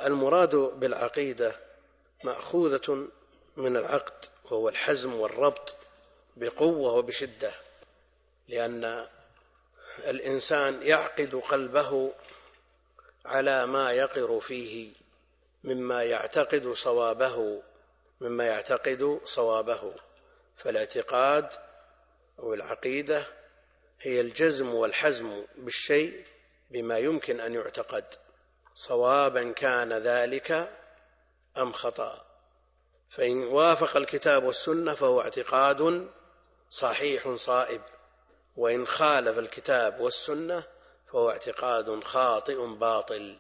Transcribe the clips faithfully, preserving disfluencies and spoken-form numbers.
والمراد بالعقيدة مأخوذة من العقد، وهو الحزم والربط بقوة وبشدة، لأن الإنسان يعقد قلبه على ما يقر فيه مما يعتقد صوابه مما يعتقد صوابه فالاعتقاد أو العقيدة هي الجزم والحزم بالشيء بما يمكن أن يعتقد، صوابا كان ذلك أم خطأ. فإن وافق الكتاب والسنة فهو اعتقاد صحيح صائب، وإن خالف الكتاب والسنة فهو اعتقاد خاطئ باطل.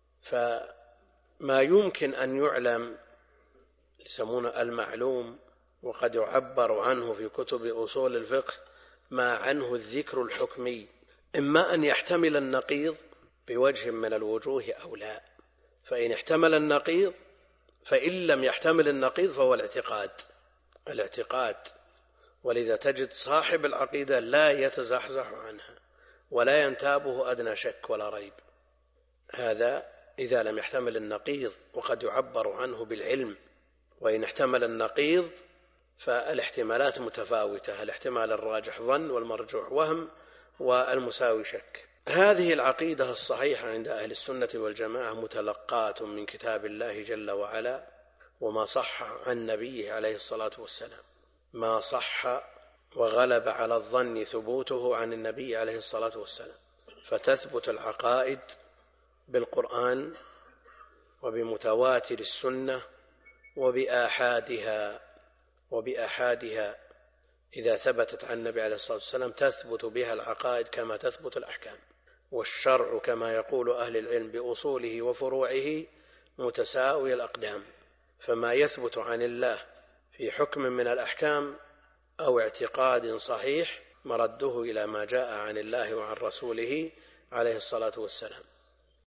فما يمكن أن يعلم يسمونه المعلوم، وقد يعبر عنه في كتب أصول الفقه ما عنه الذكر الحكمي، إما أن يحتمل النقيض بوجه من الوجوه أو لا. فإن احتمل النقيض فإن لم يحتمل النقيض فهو الاعتقاد الاعتقاد ولذا تجد صاحب العقيدة لا يتزحزح عنها ولا ينتابه أدنى شك ولا ريب، هذا إذا لم يحتمل النقيض، وقد يعبر عنه بالعلم. وإن احتمل النقيض فالاحتمالات متفاوتة، الاحتمال الراجح ظن والمرجوح وهم والمساوي شك. هذه العقيدة الصحيحة عند أهل السنة والجماعة متلقاة من كتاب الله جل وعلا وما صح عن نبيه عليه الصلاة والسلام، ما صح وغلب على الظن ثبوته عن النبي عليه الصلاة والسلام. فتثبت العقائد بالقرآن وبمتواتر السنة وبآحادها وبآحادها إذا ثبتت عن النبي عليه الصلاة والسلام تثبت بها العقائد كما تثبت الأحكام. والشرع كما يقول أهل العلم بأصوله وفروعه متساوي الأقدام، فما يثبت عن الله في حكم من الأحكام أو اعتقاد صحيح مرده إلى ما جاء عن الله وعن رسوله عليه الصلاة والسلام.